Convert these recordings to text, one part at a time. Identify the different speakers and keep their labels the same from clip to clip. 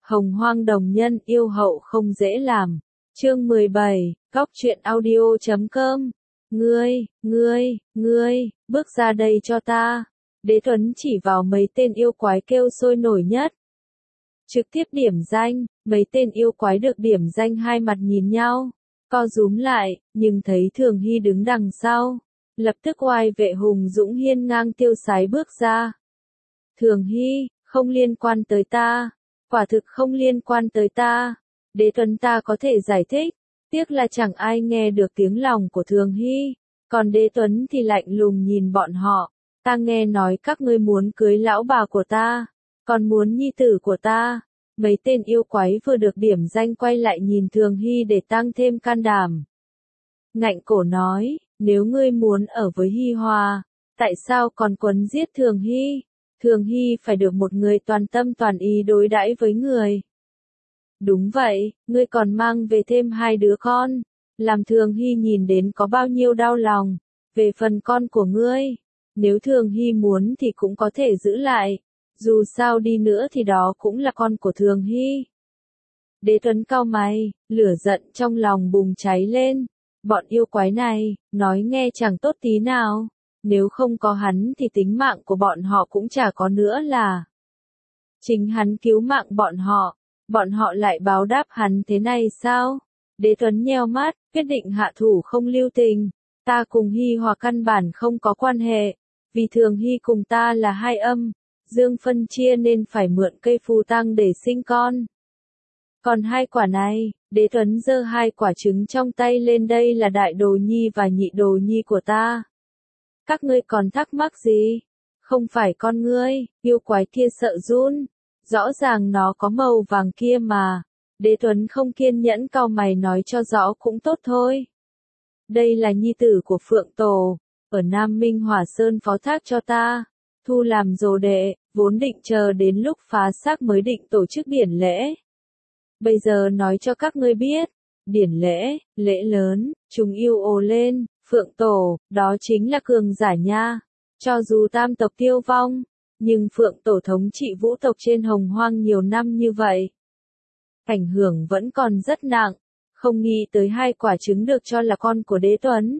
Speaker 1: Hồng Hoang đồng nhân yêu hậu không dễ làm. Chương 17, Góc truyện audio.com. Ngươi, bước ra đây cho ta. Đế Tuấn chỉ vào mấy tên yêu quái kêu sôi nổi nhất. Trực tiếp điểm danh, mấy tên yêu quái được điểm danh hai mặt nhìn nhau, co rúm lại, nhưng thấy Thường Hy đứng đằng sau. Lập tức oai vệ hùng dũng hiên ngang tiêu sái bước ra. Thường Hy, không liên quan tới ta. Quả thực không liên quan tới ta. Đế Tuấn ta có thể giải thích. Tiếc là chẳng ai nghe được tiếng lòng của Thường Hy. Còn Đế Tuấn thì lạnh lùng nhìn bọn họ. Ta nghe nói các ngươi muốn cưới lão bà của ta. Còn muốn nhi tử của ta. Mấy tên yêu quái vừa được điểm danh quay lại nhìn Thường Hy để tăng thêm can đảm. Ngạnh cổ nói, nếu ngươi muốn ở với Hy Hòa, tại sao còn quấn giết Thường Hy? Thường Hy phải được một người toàn tâm toàn ý đối đãi với người. Đúng vậy, ngươi còn mang về thêm 2 đứa con. Làm Thường Hy nhìn đến có bao nhiêu đau lòng. Về phần con của ngươi, nếu Thường Hy muốn thì cũng có thể giữ lại. Dù sao đi nữa thì đó cũng là con của Thường Hy. Đế Tuấn cau mày, lửa giận trong lòng bùng cháy lên. Bọn yêu quái này, nói nghe chẳng tốt tí nào. Nếu không có hắn thì tính mạng của bọn họ cũng chả có nữa là. Chính hắn cứu mạng bọn họ lại báo đáp hắn thế này sao? Đế Tuấn nheo mắt, quyết định hạ thủ không lưu tình. Ta cùng Hy Hòa căn bản không có quan hệ, vì Thường Hy cùng ta là hai âm, dương phân chia nên phải mượn cây phù tăng để sinh con. Còn 2 quả này, Đế Tuấn giơ 2 quả trứng trong tay lên, đây là đại đồ nhi và nhị đồ nhi của ta. Các ngươi còn thắc mắc gì? Không phải con ngươi, yêu quái kia sợ run. Rõ ràng nó có màu vàng kia mà. Đế Tuấn không kiên nhẫn cau mày nói cho rõ cũng tốt thôi. Đây là nhi tử của Phượng Tổ, ở Nam Minh Hỏa Sơn phó thác cho ta. Thu làm đồ đệ, vốn định chờ đến lúc phá xác mới định tổ chức điển lễ. Bây giờ nói cho các ngươi biết, điển lễ, lễ lớn, chúng yêu ồ lên, Phượng Tổ, đó chính là cường giả nha. Cho dù tam tộc tiêu vong, nhưng Phượng Tổ thống trị vũ tộc trên Hồng Hoang nhiều năm như vậy. Ảnh hưởng vẫn còn rất nặng, không nghĩ tới 2 quả trứng được cho là con của Đế Tuấn.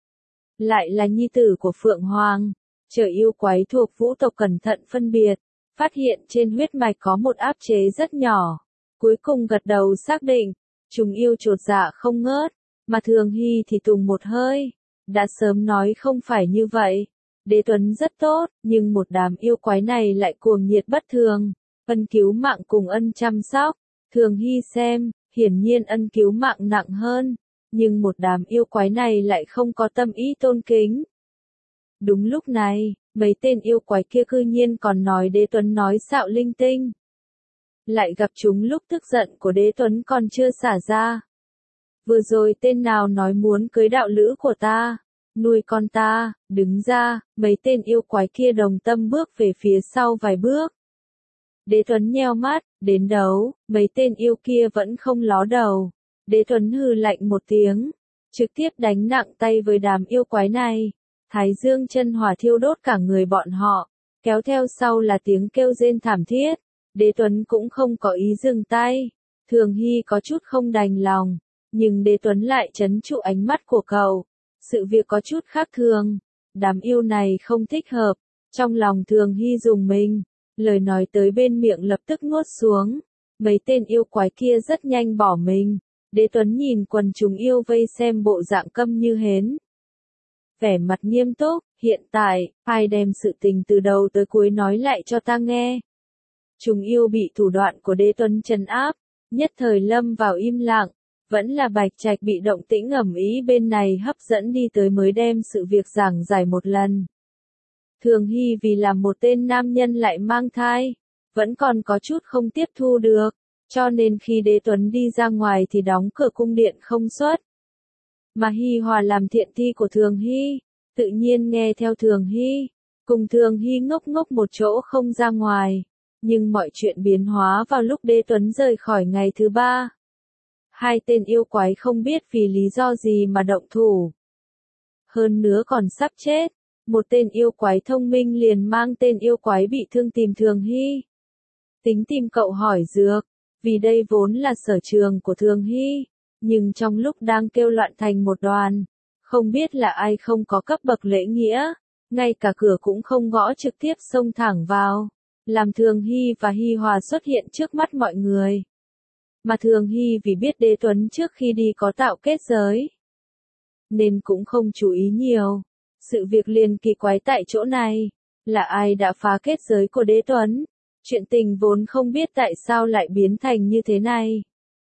Speaker 1: Lại là nhi tử của Phượng Hoàng. Trời yêu quái thuộc vũ tộc cẩn thận phân biệt, phát hiện trên huyết mạch có một áp chế rất nhỏ. Cuối cùng gật đầu xác định, chúng yêu chột dạ không ngớt, mà Thường Hy thì tùng một hơi. Đã sớm nói không phải như vậy. Đế Tuấn rất tốt, nhưng một đám yêu quái này lại cuồng nhiệt bất thường. Ân cứu mạng cùng ân chăm sóc. Thường Hy xem, hiển nhiên ân cứu mạng nặng hơn. Nhưng một đám yêu quái này lại không có tâm ý tôn kính. Đúng lúc này, mấy tên yêu quái kia cư nhiên còn nói Đế Tuấn nói xạo linh tinh. Lại gặp chúng lúc tức giận của Đế Tuấn còn chưa xả ra. Vừa rồi tên nào nói muốn cưới đạo lữ của ta, nuôi con ta, đứng ra, mấy tên yêu quái kia đồng tâm bước về phía sau vài bước. Đế Tuấn nheo mắt, đến đấu, mấy tên yêu kia vẫn không ló đầu. Đế Tuấn hừ lạnh một tiếng, trực tiếp đánh nặng tay với đám yêu quái này. Thái dương chân hỏa thiêu đốt cả người bọn họ, kéo theo sau là tiếng kêu rên thảm thiết. Đế Tuấn cũng không có ý dừng tay. Thường Hy có chút không đành lòng, nhưng Đế Tuấn lại trấn trụ ánh mắt của cậu. Sự việc có chút khác thường, đám yêu này không thích hợp. Trong lòng Thường Hy dùng mình, lời nói tới bên miệng lập tức nuốt xuống. Mấy tên yêu quái kia rất nhanh bỏ mình. Đế Tuấn nhìn quần chúng yêu vây xem bộ dạng câm như hến. Vẻ mặt nghiêm túc, hiện tại, ai đem sự tình từ đầu tới cuối nói lại cho ta nghe. Chúng yêu bị thủ đoạn của Đế Tuấn trấn áp, nhất thời lâm vào im lặng, vẫn là Bạch Trạch bị động tĩnh ầm ĩ bên này hấp dẫn đi tới mới đem sự việc giảng giải một lần. Thường Hy vì là một tên nam nhân lại mang thai, vẫn còn có chút không tiếp thu được, cho nên khi Đế Tuấn đi ra ngoài thì đóng cửa cung điện không xuất. Mà Hy Hòa làm thiện thi của Thường Hy, tự nhiên nghe theo Thường Hy, cùng Thường Hy ngốc ngốc một chỗ không ra ngoài. Nhưng mọi chuyện biến hóa vào lúc Đế Tuấn rời khỏi ngày thứ 3. 2 tên yêu quái không biết vì lý do gì mà động thủ. Hơn nữa còn sắp chết. Một tên yêu quái thông minh liền mang tên yêu quái bị thương tìm Thường Hy. Tính tìm cậu hỏi dược. vì đây vốn là sở trường của Thường Hy, nhưng trong lúc đang kêu loạn thành một đoàn, không biết là ai không có cấp bậc lễ nghĩa, ngay cả cửa cũng không gõ trực tiếp xông thẳng vào, làm Thường Hy và Hy Hòa xuất hiện trước mắt mọi người. Mà Thường Hy vì biết Đế Tuấn trước khi đi có tạo kết giới, nên cũng không chú ý nhiều. Sự việc liền kỳ quái tại chỗ này, là ai đã phá kết giới của Đế Tuấn, chuyện tình vốn không biết tại sao lại biến thành như thế này.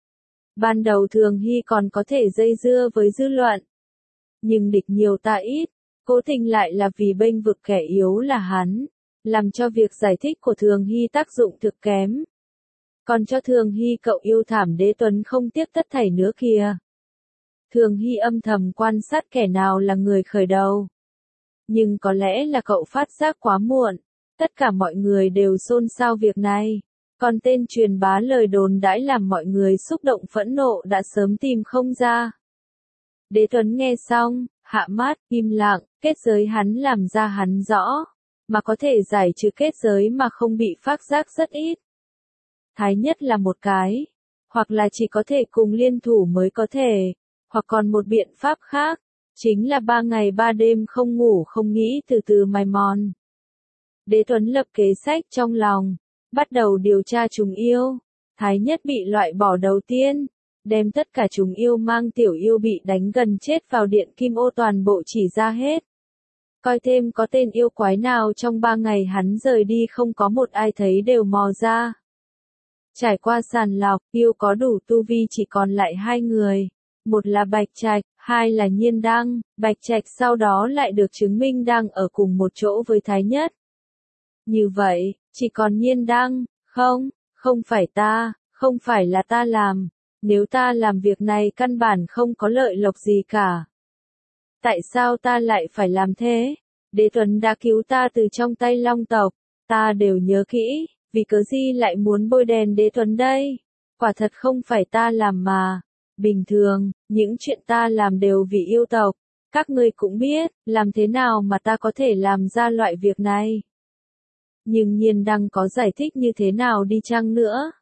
Speaker 1: Ban đầu Thường Hy còn có thể dây dưa với dư luận, nhưng địch nhiều ta ít, cố tình lại là vì bênh vực kẻ yếu là hắn, làm cho việc giải thích của Thường Hy tác dụng thực kém. Còn cho Thường Hy cậu yêu thảm Đế Tuấn không tiếc tất thảy nữa kìa. Thường Hy âm thầm quan sát kẻ nào là người khởi đầu. Nhưng có lẽ là cậu phát giác quá muộn, tất cả mọi người đều xôn xao việc này. Còn tên truyền bá lời đồn đãi làm mọi người xúc động phẫn nộ đã sớm tìm không ra. Đế Tuấn nghe xong, hạ mắt, im lặng, kết giới hắn làm ra hắn rõ, mà có thể giải trừ kết giới mà không bị phát giác rất ít. Thái nhất là một cái, hoặc là chỉ có thể cùng liên thủ mới có thể, hoặc còn một biện pháp khác, chính là 3 ngày 3 đêm không ngủ không nghĩ từ từ mài mòn. Đế Tuấn lập kế sách trong lòng, bắt đầu điều tra trùng yêu. Thái nhất bị loại bỏ đầu tiên, đem tất cả trùng yêu mang tiểu yêu bị đánh gần chết vào điện kim ô toàn bộ chỉ ra hết. Coi thêm có tên yêu quái nào trong 3 ngày hắn rời đi không có một ai thấy đều mò ra. Trải qua sàng lọc, yêu có đủ tu vi chỉ còn lại 2 người. Một là Bạch Trạch, 2 là Nhiên Đăng. Bạch Trạch sau đó lại được chứng minh đang ở cùng một chỗ với Thái Nhất. Như vậy, chỉ còn Nhiên Đăng, không phải ta, không phải là ta làm. Nếu ta làm việc này căn bản không có lợi lộc gì cả. Tại sao ta lại phải làm thế? Đế Tuấn đã cứu ta từ trong tay Long tộc, ta đều nhớ kỹ, vì cớ gì lại muốn bôi đen Đế Tuấn đây? Quả thật không phải ta làm mà. Bình thường, những chuyện ta làm đều vì yêu tộc, các ngươi cũng biết, làm thế nào mà ta có thể làm ra loại việc này. Nhưng Nhiên Đăng có giải thích như thế nào đi chăng nữa?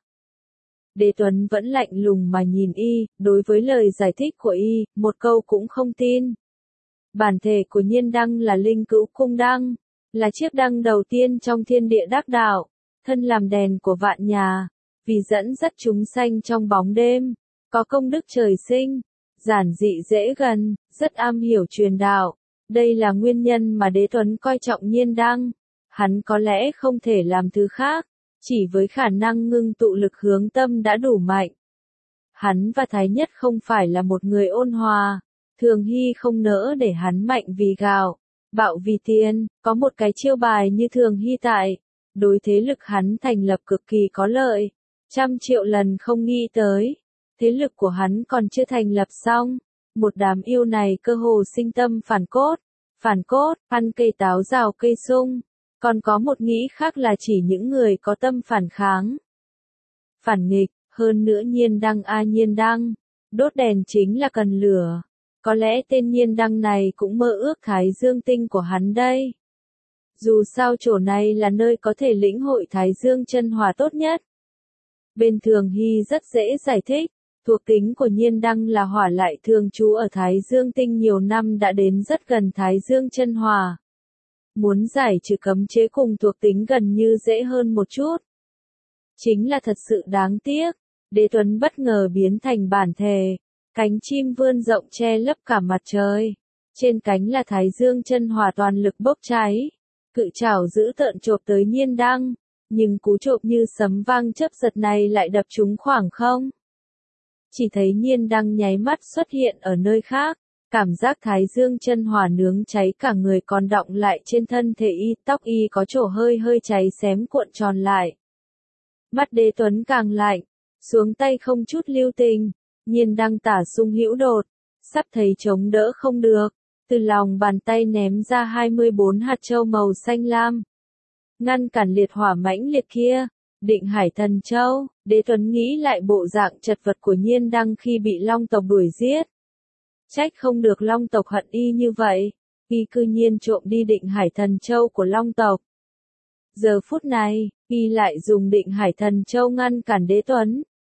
Speaker 1: Đế Tuấn vẫn lạnh lùng mà nhìn y, đối với lời giải thích của y, một câu cũng không tin. Bản thể của Nhiên Đăng là Linh Cữu Cung Đăng, là chiếc đăng đầu tiên trong thiên địa đắc đạo, thân làm đèn của vạn nhà, vì dẫn dắt chúng sanh trong bóng đêm, có công đức trời sinh, giản dị dễ gần, rất am hiểu truyền đạo. Đây là nguyên nhân mà Đế Tuấn coi trọng Nhiên Đăng. Hắn có lẽ không thể làm thứ khác, chỉ với khả năng ngưng tụ lực hướng tâm đã đủ mạnh. Hắn và Thái Nhất không phải là một người ôn hòa, Thường Hy không nỡ để hắn mạnh vì gạo, bạo vì tiền, có một cái chiêu bài như Thường Hy tại, đối thế lực hắn thành lập cực kỳ có lợi, 100 triệu lần không nghĩ tới. Thế lực của hắn còn chưa thành lập xong, một đám yêu này cơ hồ sinh tâm phản cốt, ăn cây táo rào cây sung, còn có một nghĩ khác là chỉ những người có tâm phản kháng, phản nghịch, hơn nữa Nhiên Đăng Nhiên Đăng, đốt đèn chính là cần lửa, có lẽ tên Nhiên Đăng này cũng mơ ước Thái Dương tinh của hắn đây. Dù sao chỗ này là nơi có thể lĩnh hội Thái Dương chân hỏa tốt nhất. Bên Thường Hy rất dễ giải thích. Thuộc tính của Nhiên Đăng là hỏa lại thường trú ở Thái Dương tinh nhiều năm đã đến rất gần Thái Dương chân hỏa. Muốn giải trừ cấm chế cùng thuộc tính gần như dễ hơn một chút. Chính là thật sự đáng tiếc, Đế Tuấn bất ngờ biến thành bản thể, cánh chim vươn rộng che lấp cả mặt trời. Trên cánh là Thái Dương chân hỏa toàn lực bốc cháy. Cự trảo dữ tợn chộp tới Nhiên Đăng, nhưng cú chộp như sấm vang chớp giật này lại đập trúng khoảng không. Chỉ thấy Nhiên Đăng nháy mắt xuất hiện ở nơi khác, cảm giác Thái Dương chân hỏa nướng cháy cả người còn đọng lại trên thân thể y, tóc y có chỗ hơi cháy xém cuộn tròn lại. Mắt Đế Tuấn càng lạnh, xuống tay không chút lưu tình, Nhiên Đăng tả sung hữu đột, sắp thấy chống đỡ không được, từ lòng bàn tay ném ra 24 hạt châu màu xanh lam, ngăn cản liệt hỏa mãnh liệt kia. Định Hải Thần Châu, Đế Tuấn nghĩ lại bộ dạng chật vật của Nhiên Đăng khi bị Long tộc đuổi giết. Trách không được Long tộc hận y như vậy, y cư nhiên trộm đi Định Hải Thần Châu của Long tộc. Giờ phút này, y lại dùng Định Hải Thần Châu ngăn cản Đế Tuấn,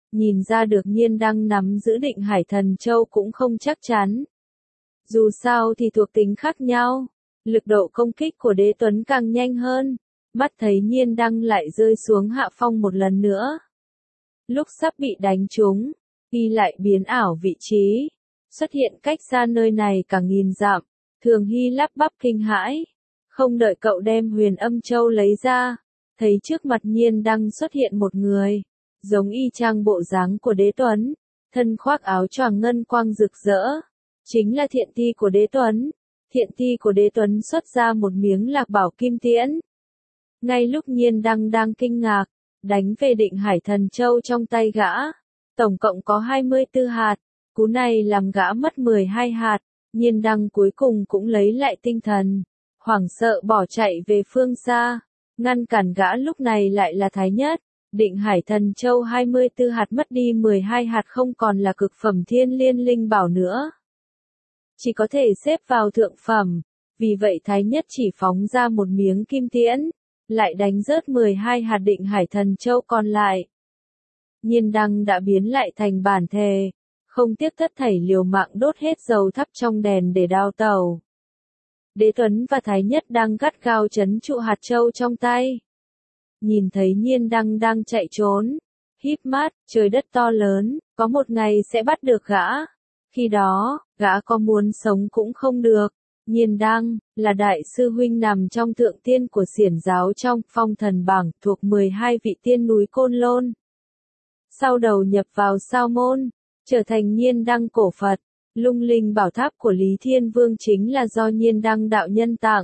Speaker 1: nhìn ra được Nhiên Đăng nắm giữ Định Hải Thần Châu cũng không chắc chắn. Dù sao thì thuộc tính khác nhau, lực độ công kích của Đế Tuấn càng nhanh hơn, mắt thấy Nhiên Đăng lại rơi xuống hạ phong một lần nữa. Lúc sắp bị đánh trúng, y lại biến ảo vị trí, xuất hiện cách xa nơi này cả nghìn dặm, Thường Hy lắp bắp kinh hãi, không đợi cậu đem Huyền Âm Châu lấy ra, thấy trước mặt Nhiên Đăng xuất hiện một người, giống y chang bộ dáng của Đế Tuấn, thân khoác áo choàng ngân quang rực rỡ, chính là thiện thi của Đế Tuấn. Thiện thi của Đế Tuấn xuất ra một miếng Lạc Bảo Kim Tiễn. Ngay lúc Nhiên Đăng đang kinh ngạc, đánh về Định Hải Thần Châu trong tay gã, tổng cộng có 24 hạt, cú này làm gã mất 12 hạt, Nhiên Đăng cuối cùng cũng lấy lại tinh thần, hoảng sợ bỏ chạy về phương xa, ngăn cản gã lúc này lại là Thái Nhất. Định Hải Thần Châu 24 hạt mất đi 12 hạt không còn là cực phẩm thiên liên linh bảo nữa, chỉ có thể xếp vào thượng phẩm, vì vậy Thái Nhất chỉ phóng ra một miếng kim tiễn, lại đánh rớt 12 hạt Định Hải Thần Châu còn lại. Nhiên Đăng đã biến lại thành bản thể, không tiếc thất thảy liều mạng đốt hết dầu thắp trong đèn để đào tẩu. Đế Tuấn và Thái Nhất đang gắt gao trấn trụ hạt châu trong tay. Nhìn thấy Nhiên Đăng đang chạy trốn, híp mắt, trời đất to lớn, có một ngày sẽ bắt được gã. Khi đó, gã có muốn sống cũng không được. Nhiên Đăng là đại sư huynh nằm trong thượng tiên của xiển giáo trong phong thần bảng thuộc 12 vị tiên núi Côn Lôn. Sau đầu nhập vào Sao Môn, trở thành Nhiên Đăng cổ Phật. Lung linh bảo tháp của Lý Thiên Vương chính là do Nhiên Đăng đạo nhân tặng.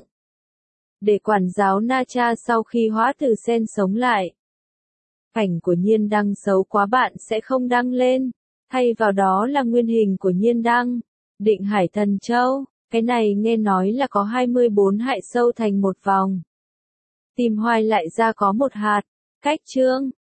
Speaker 1: Để quản giáo Na Cha sau khi hóa từ sen sống lại. Cảnh của Nhiên Đăng xấu quá bạn sẽ không đăng lên. Thay vào đó là nguyên hình của Nhiên Đăng. Định Hải Thần Châu. Cái này nghe nói là có 24 hại sâu thành một vòng. Tìm hoài lại ra có một hạt. Cách chương.